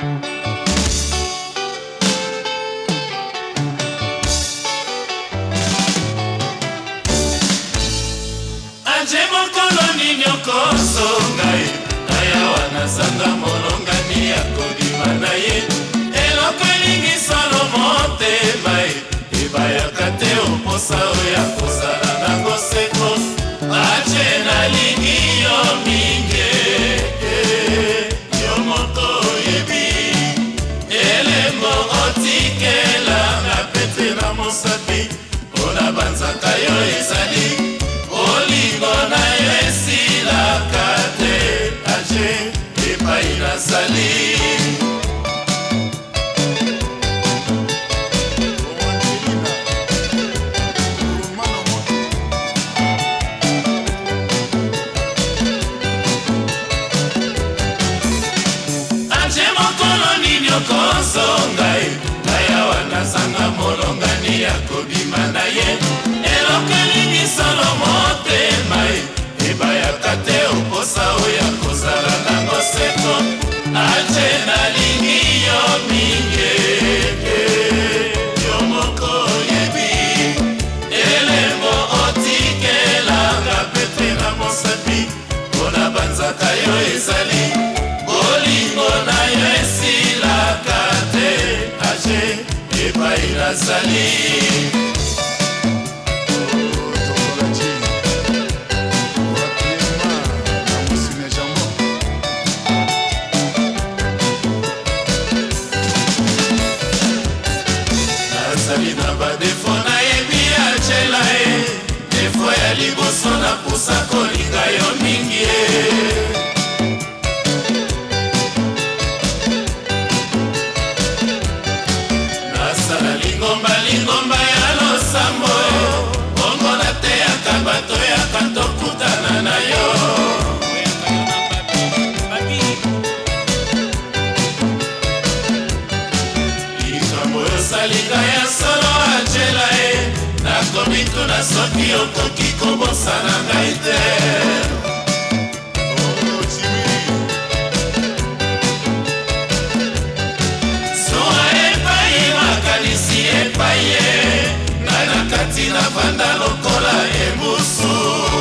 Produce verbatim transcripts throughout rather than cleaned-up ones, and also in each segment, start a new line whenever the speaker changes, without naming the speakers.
Anje mokolo nini okoso ngai Aya wana sanga molongani ya kobima na ye Eloko elingi solo motema ebayaka te oposa oya kozala nango seko Ache nalingi yo mingi Yo moko oyebi Elembo otikela na pete na mosapi Ona banzaka yo ezali Olingo na yo esilaka te Ache epai nazali Koso ngai Aya wana sanga molongani ya kobima na ye Eloko elingi solo motema ebayaka te oposa oya kozala nango seko Ache nalingi yo mingi Yo moko oyebi Elembo otikelanga pete na mosapi Mpona banzaka yo ezali Bolingo na yo esilaka te Ache epai nazali Nazali na badefo nayebi achela e Defo ya liboso na pusa kolinga yo mingi e Lingomba lingomba ya losambo Bongo na te ya kabato ya kanto kutana na yo Likambo yo salinga ya solo achela e Nakomitu na soki okoki kobosana ngai te Epaye, nana kati na vanda lokola emusu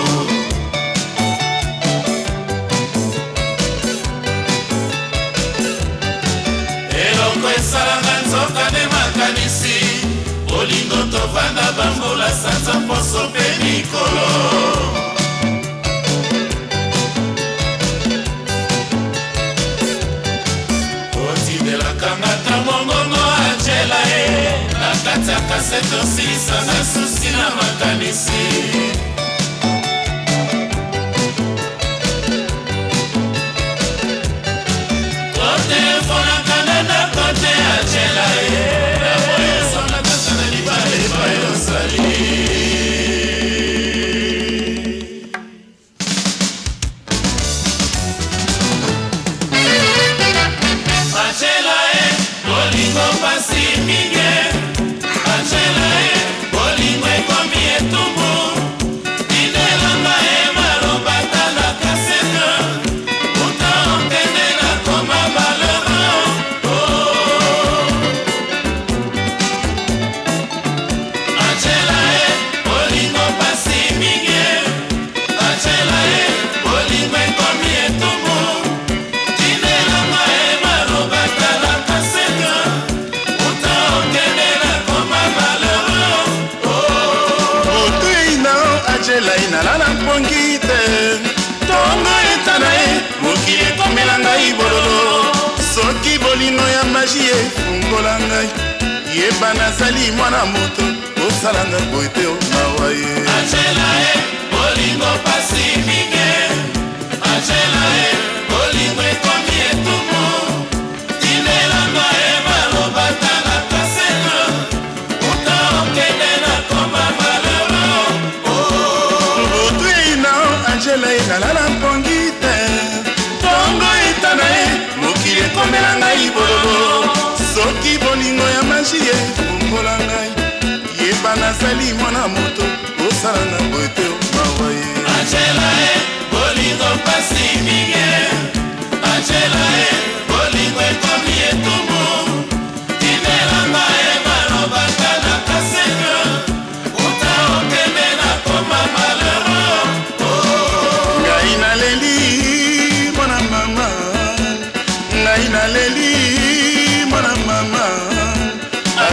Eloko esalanga nzoka ne makanisi Olingo tovanda bambula sanza poso pe mikolo Otidelakangata mongongo achela e Nakati ya kasete osilisa na susi na makanisi Kotelefona kanenda kote achela e Na moyo songa kata na libale bayo sali Achela e, bolingo pasi minge Achela e, bolingo ekomi etumbu Inelanga e malobata na kasete Uta okende na koma malheureux Achela e, bolingo pasi minge Achela e, bolingo ekomi etumbu Inelanga e malobata na kasete Uta okende na koma malheureux
Otuina Achela inalala mpongi te Tongo etana e mokili ekomela ngai bololo Soki bolingo ya magie efungola ngai Yeba nazali mwana moto osalanga boye te onawa ye
Achela e, bolingo pasi minge Achela e, bolingo ekomi etumbu Tinelanga e malobata na kasete Uta okende na koma malheureux
Otuina Achela inalala mpongi te Tongo etana e mokili ekomela ngai bololo Soki bolingo ya magie efungola ngai Yeba nazali mwana moto osalanga boye te onawa ye
Achela e, bolingo pasi minge Achela e, bolingo ekomi etumbu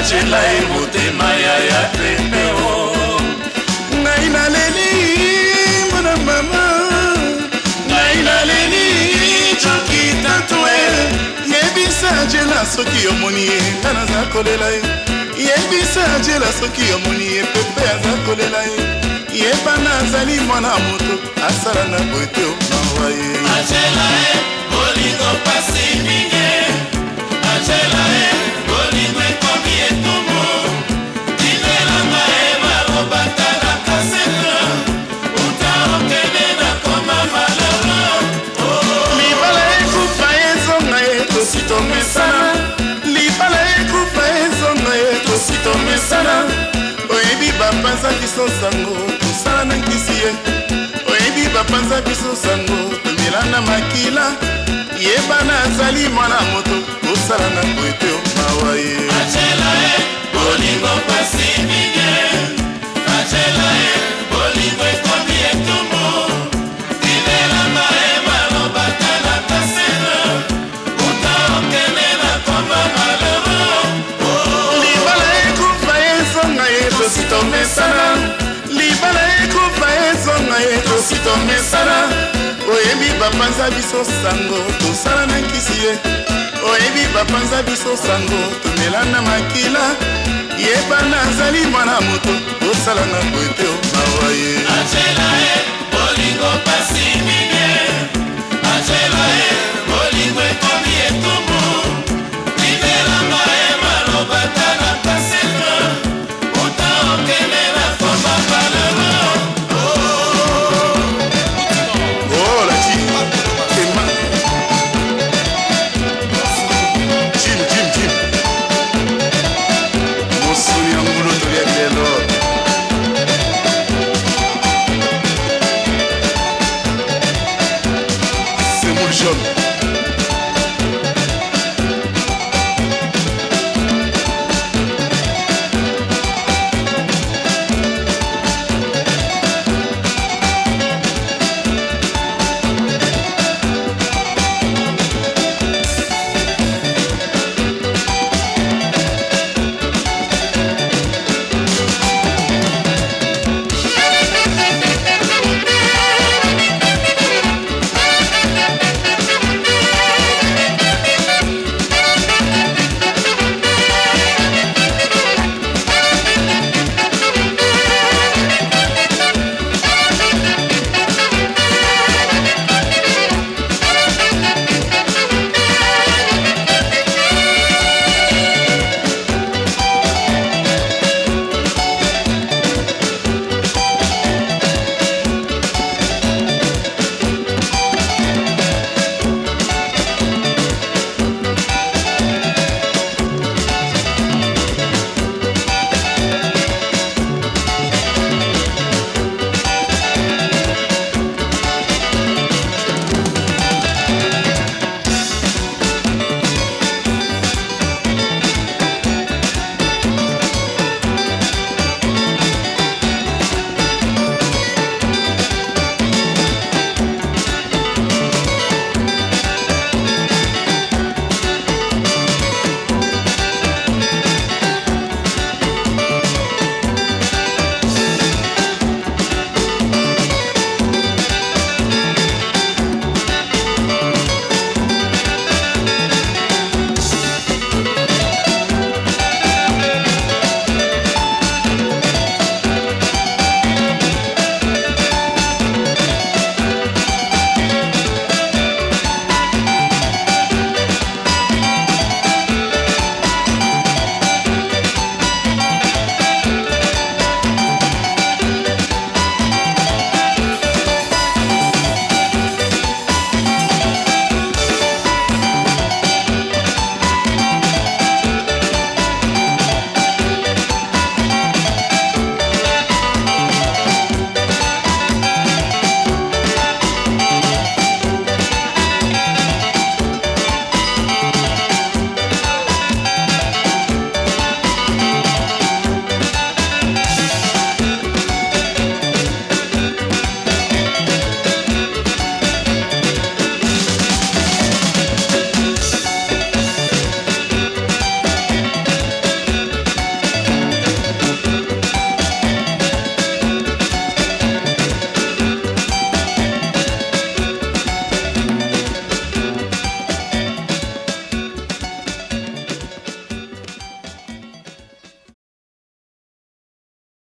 angela ye motema ya ya pepeo
ngai naleli mwana mama
ngai naleli joki tatue
yebisa angela soki omoni ye nga naza kolela ye yebisa angela soki omoni ye pepe aza kolela ye yebana azali mwana moto asalanga boye te mawa ye
angela ye bolingo pasi mingi angela ye bolingo ekomi etumbu tinelanga ye balobaka na kaseka uta okende na koma malala
libala ekufa ezonga ye tosi tomesana libala ekufa ezonga ye tosi tomesana oyebi bapanza biso sango tosala na nkisi ye oyebi bapanza biso sango tomela na makila yebana azali mwana moto tosala na boye te mawa ye
angela ye bolingo pasi mingi angela ye bolingo ekomi etumbu tinelanga ye balobaka na kasena uta okende na koma malheureux
libala ekufa ezonga ye tosi tomesana libala ekufa ezonga ye tosi tomesana oyebi bapanza biso sango tosala na nkisi ye oyebi bapanza biso sango tomela na makila yebana azali mwana moto tosala na boye te mawa ye
angela ye bolingo pasi mingi angela ye